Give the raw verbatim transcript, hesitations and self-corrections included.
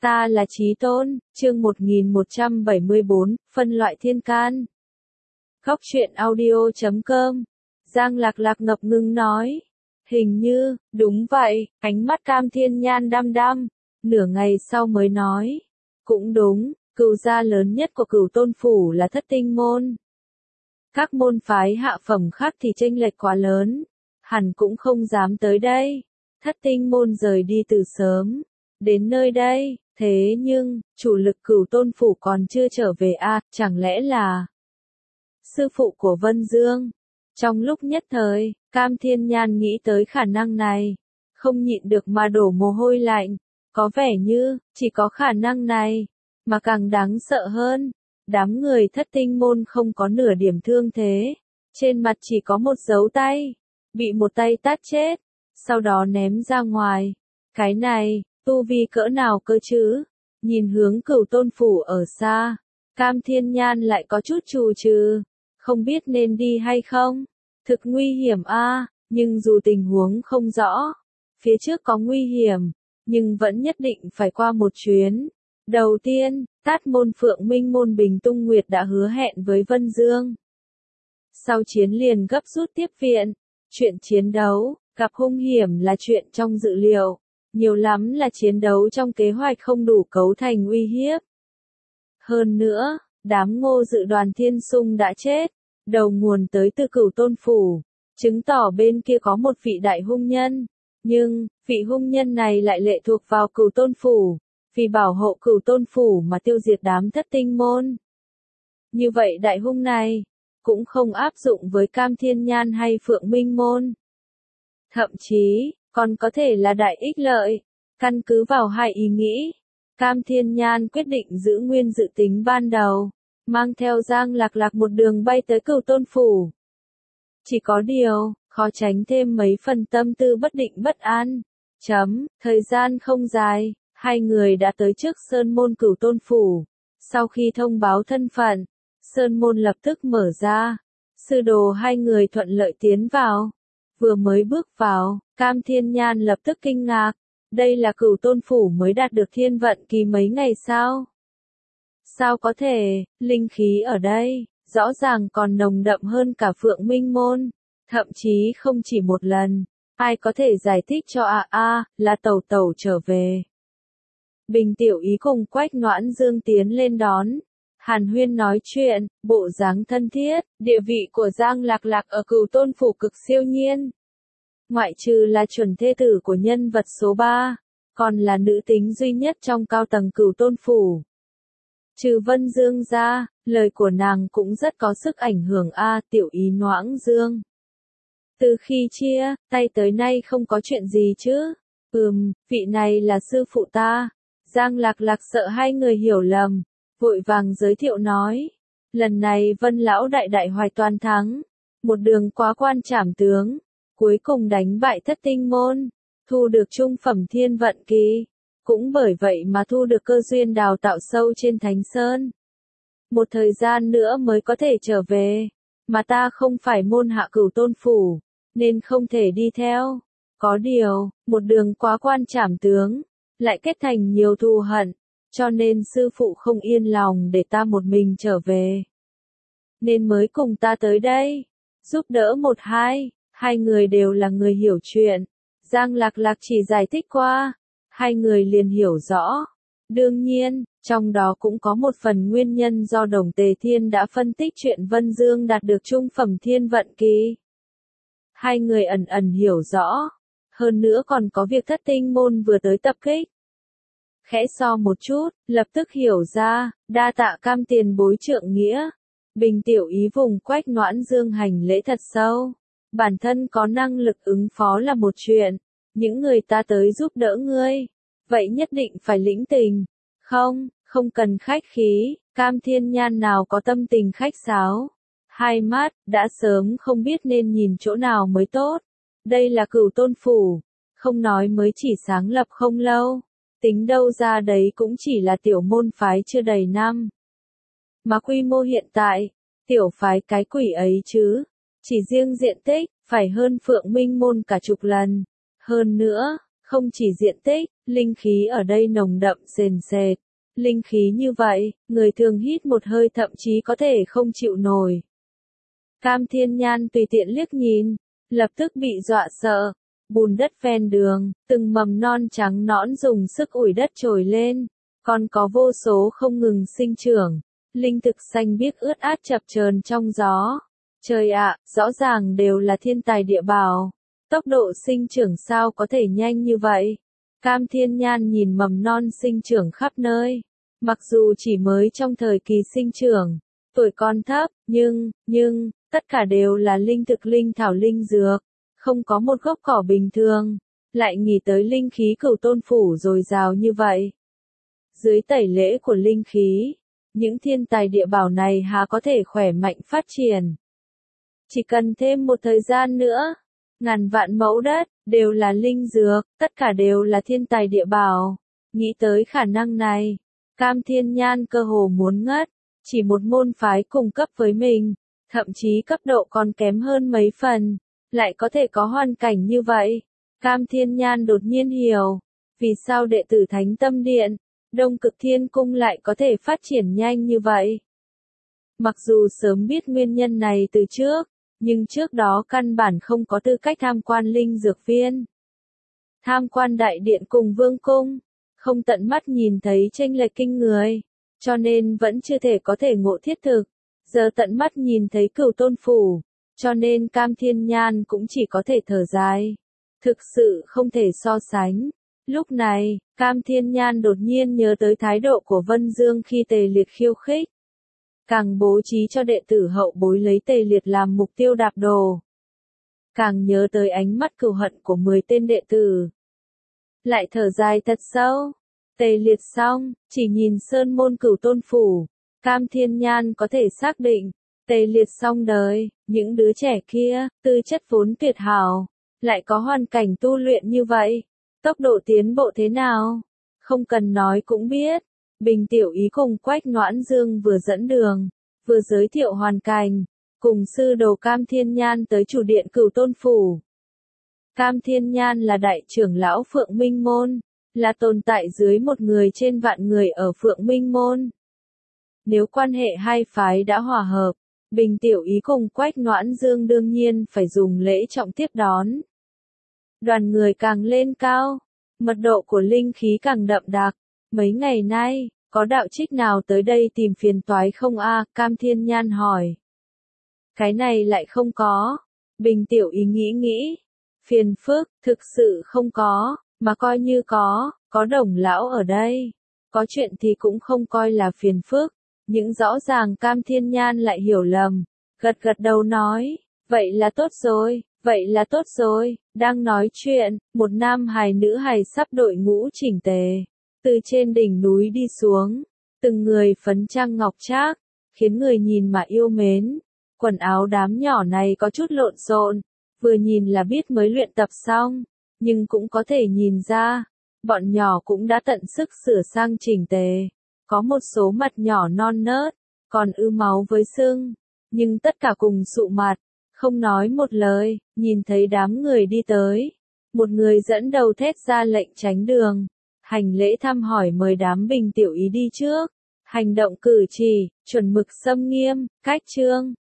Ta là Chí Tôn, chương một nghìn một trăm bảy mươi bốn, phân loại thiên can. Góc truyện audio chấm com. Giang Lạc Lạc ngập ngừng nói. Hình như, đúng vậy, ánh mắt Cam Thiên Nhan đăm đăm, nửa ngày sau mới nói. Cũng đúng, cửu gia lớn nhất của Cửu Tôn Phủ là Thất Tinh Môn. Các môn phái hạ phẩm khác thì chênh lệch quá lớn, hẳn cũng không dám tới đây. Thất Tinh Môn rời đi từ sớm, đến nơi đây, thế nhưng, chủ lực Cửu Tôn Phủ còn chưa trở về à, chẳng lẽ là sư phụ của Vân Dương? Trong lúc nhất thời, Cam Thiên Nhan nghĩ tới khả năng này, không nhịn được mà đổ mồ hôi lạnh, có vẻ như, chỉ có khả năng này, mà càng đáng sợ hơn, đám người Thất Tinh Môn không có nửa điểm thương thế, trên mặt chỉ có một dấu tay, bị một tay tát chết, sau đó ném ra ngoài. Cái này, tu vi cỡ nào cơ chứ? Nhìn hướng Cửu Tôn Phủ ở xa, Cam Thiên Nhan lại có chút chù trừ, không biết nên đi hay không. Thực nguy hiểm a, nhưng dù tình huống không rõ, phía trước có nguy hiểm, nhưng vẫn nhất định phải qua một chuyến. Đầu tiên, Tát Môn Phượng Minh Môn Bình Tung Nguyệt đã hứa hẹn với Vân Dương. Sau chiến liền gấp rút tiếp viện, chuyện chiến đấu, gặp hung hiểm là chuyện trong dự liệu, nhiều lắm là chiến đấu trong kế hoạch không đủ cấu thành uy hiếp. Hơn nữa, đám Ngô Dự đoàn Thiên Sung đã chết, đầu nguồn tới từ Cửu Tôn Phủ, chứng tỏ bên kia có một vị đại hung nhân, nhưng, vị hung nhân này lại lệ thuộc vào Cửu Tôn Phủ, vì bảo hộ Cửu Tôn Phủ mà tiêu diệt đám Thất Tinh Môn. Như vậy đại hung này, cũng không áp dụng với Cam Thiên Nhan hay Phượng Minh Môn. Thậm chí, còn có thể là đại ích lợi. Căn cứ vào hai ý nghĩ, Cam Thiên Nhan quyết định giữ nguyên dự tính ban đầu, mang theo Giang Lạc Lạc một đường bay tới Cửu Tôn Phủ. Chỉ có điều, khó tránh thêm mấy phần tâm tư bất định bất an. Chấm, thời gian không dài, hai người đã tới trước Sơn Môn Cửu Tôn Phủ. Sau khi thông báo thân phận, Sơn Môn lập tức mở ra. Sư đồ hai người thuận lợi tiến vào. Vừa mới bước vào, Cam Thiên Nhan lập tức kinh ngạc. Đây là Cửu Tôn Phủ mới đạt được thiên vận kỳ mấy ngày sao? Sao có thể, linh khí ở đây, rõ ràng còn nồng đậm hơn cả Phượng Minh Môn, thậm chí không chỉ một lần. Ai có thể giải thích cho a a, là tẩu tẩu trở về. Bình Tiểu Ý cùng Quách Noãn Dương tiến lên đón. Hàn huyên nói chuyện, bộ dáng thân thiết, địa vị của Giang Lạc Lạc ở Cửu Tôn Phủ cực siêu nhiên. Ngoại trừ là chuẩn thê tử của nhân vật số ba, còn là nữ tính duy nhất trong cao tầng Cửu Tôn Phủ. Trừ Vân Dương ra, lời của nàng cũng rất có sức ảnh hưởng a, Tiểu Ý Noãn Dương. Từ khi chia tay tới nay không có chuyện gì chứ? Ừm, vị này là sư phụ ta. Giang Lạc Lạc sợ hai người hiểu lầm, vội vàng giới thiệu nói. Lần này Vân Lão đại đại hoài toàn thắng, một đường quá quan trảm tướng, cuối cùng đánh bại Thất Tinh Môn, thu được trung phẩm thiên vận kỳ. Cũng bởi vậy mà thu được cơ duyên đào tạo sâu trên Thánh Sơn. Một thời gian nữa mới có thể trở về, mà ta không phải môn hạ Cửu Tôn Phủ, nên không thể đi theo. Có điều, một đường quá quan trảm tướng, lại kết thành nhiều thù hận, cho nên sư phụ không yên lòng để ta một mình trở về. Nên mới cùng ta tới đây, giúp đỡ một hai, hai người đều là người hiểu chuyện. Giang Lạc Lạc chỉ giải thích qua, hai người liền hiểu rõ. Đương nhiên, trong đó cũng có một phần nguyên nhân do Đồng Tề Thiên đã phân tích chuyện Vân Dương đạt được trung phẩm thiên vận kỳ. Hai người ẩn ẩn hiểu rõ. Hơn nữa còn có việc Thất Tinh Môn vừa tới tập kích. Khẽ so một chút, lập tức hiểu ra, đa tạ Cam tiền bối trượng nghĩa. Bình Tiểu Ý vùng Quách Noãn Dương hành lễ thật sâu. Bản thân có năng lực ứng phó là một chuyện, những người ta tới giúp đỡ ngươi, vậy nhất định phải lĩnh tình. Không, không cần khách khí, Cam Thiên Nhan nào có tâm tình khách sáo. Hai mắt, đã sớm không biết nên nhìn chỗ nào mới tốt. Đây là Cửu Tôn Phủ, không nói mới chỉ sáng lập không lâu. Tính đâu ra đấy cũng chỉ là tiểu môn phái chưa đầy năm. Mà quy mô hiện tại, tiểu phái cái quỷ ấy chứ, chỉ riêng diện tích, phải hơn Phượng Minh Môn cả chục lần. Hơn nữa, Không chỉ diện tích, linh khí ở đây nồng đậm sền sệt. Linh khí như vậy, người thường hít một hơi thậm chí có thể không chịu nổi. Cam Thiên Nhan tùy tiện liếc nhìn, lập tức bị dọa sợ. Bùn đất ven đường, từng mầm non trắng nõn dùng sức ủi đất trồi lên, còn có vô số không ngừng sinh trưởng. Linh thực xanh biếc ướt át chập chờn trong gió. Trời ạ, rõ ràng đều là thiên tài địa bảo. Tốc độ sinh trưởng sao có thể nhanh như vậy? Cam Thiên Nhan nhìn mầm non sinh trưởng khắp nơi. Mặc dù chỉ mới trong thời kỳ sinh trưởng, tuổi còn thấp, nhưng, nhưng, tất cả đều là linh thực linh thảo linh dược. Không có một gốc cỏ bình thường, lại nghĩ tới linh khí Cửu Tôn Phủ dồi dào như vậy. Dưới tẩy lễ của linh khí, những thiên tài địa bảo này há có thể khỏe mạnh phát triển. Chỉ cần thêm một thời gian nữa, ngàn vạn mẫu đất, đều là linh dược, tất cả đều là thiên tài địa bảo. Nghĩ tới khả năng này, Cam Thiên Nhan cơ hồ muốn ngất, chỉ một môn phái cùng cấp với mình, thậm chí cấp độ còn kém hơn mấy phần, lại có thể có hoàn cảnh như vậy. Cam Thiên Nhan đột nhiên hiểu, vì sao đệ tử Thánh Tâm Điện, Đông Cực Thiên Cung lại có thể phát triển nhanh như vậy. Mặc dù sớm biết nguyên nhân này từ trước, nhưng trước đó căn bản không có tư cách tham quan linh dược viên. Tham quan đại điện cùng vương cung, không tận mắt nhìn thấy chênh lệch kinh người, cho nên vẫn chưa thể có thể ngộ thiết thực. Giờ tận mắt nhìn thấy Cửu Tôn Phủ, cho nên Cam Thiên Nhan cũng chỉ có thể thở dài. Thực sự không thể so sánh. Lúc này, Cam Thiên Nhan đột nhiên nhớ tới thái độ của Vân Dương khi Tề Liệt khiêu khích. Càng bố trí cho đệ tử hậu bối lấy Tề Liệt làm mục tiêu đạp đồ. Càng nhớ tới ánh mắt cừu hận của mười tên đệ tử. Lại thở dài thật sâu. Tề Liệt xong, chỉ nhìn sơn môn Cửu Tôn Phủ, Cam Thiên Nhan có thể xác định, Tề Liệt xong đời, những đứa trẻ kia, tư chất vốn tuyệt hảo, lại có hoàn cảnh tu luyện như vậy. Tốc độ tiến bộ thế nào? Không cần nói cũng biết. Bình Tiểu Ý cùng Quách Noãn Dương vừa dẫn đường, vừa giới thiệu hoàn cảnh, cùng sư đồ Cam Thiên Nhan tới chủ điện Cửu Tôn Phủ. Cam Thiên Nhan là đại trưởng lão Phượng Minh Môn, là tồn tại dưới một người trên vạn người ở Phượng Minh Môn. Nếu quan hệ hai phái đã hòa hợp, Bình Tiểu Ý cùng Quách Noãn Dương đương nhiên phải dùng lễ trọng tiếp đón. Đoàn người càng lên cao, mật độ của linh khí càng đậm đặc. Mấy ngày nay, có đạo trích nào tới đây tìm phiền toái không a? Cam Thiên Nhan hỏi. Cái này lại không có. Bình Tiểu Ý nghĩ nghĩ. Phiền phức, thực sự không có, mà coi như có, có Đồng lão ở đây. Có chuyện thì cũng không coi là phiền phức. Nhưng rõ ràng Cam Thiên Nhan lại hiểu lầm. Gật gật đầu nói, vậy là tốt rồi. Vậy là tốt rồi, đang nói chuyện, một nam hài nữ hài sắp đội ngũ chỉnh tề, từ trên đỉnh núi đi xuống, từng người phấn trang ngọc trác, khiến người nhìn mà yêu mến. Quần áo đám nhỏ này có chút lộn xộn, vừa nhìn là biết mới luyện tập xong, nhưng cũng có thể nhìn ra, bọn nhỏ cũng đã tận sức sửa sang chỉnh tề, có một số mặt nhỏ non nớt, còn ư máu với sưng, nhưng tất cả cùng sụ mặt. Không nói một lời, nhìn thấy đám người đi tới. Một người dẫn đầu thét ra lệnh tránh đường. Hành lễ thăm hỏi mời đám Bình Tiểu Ý đi trước. Hành động cử chỉ, chuẩn mực xâm nghiêm, cách chương.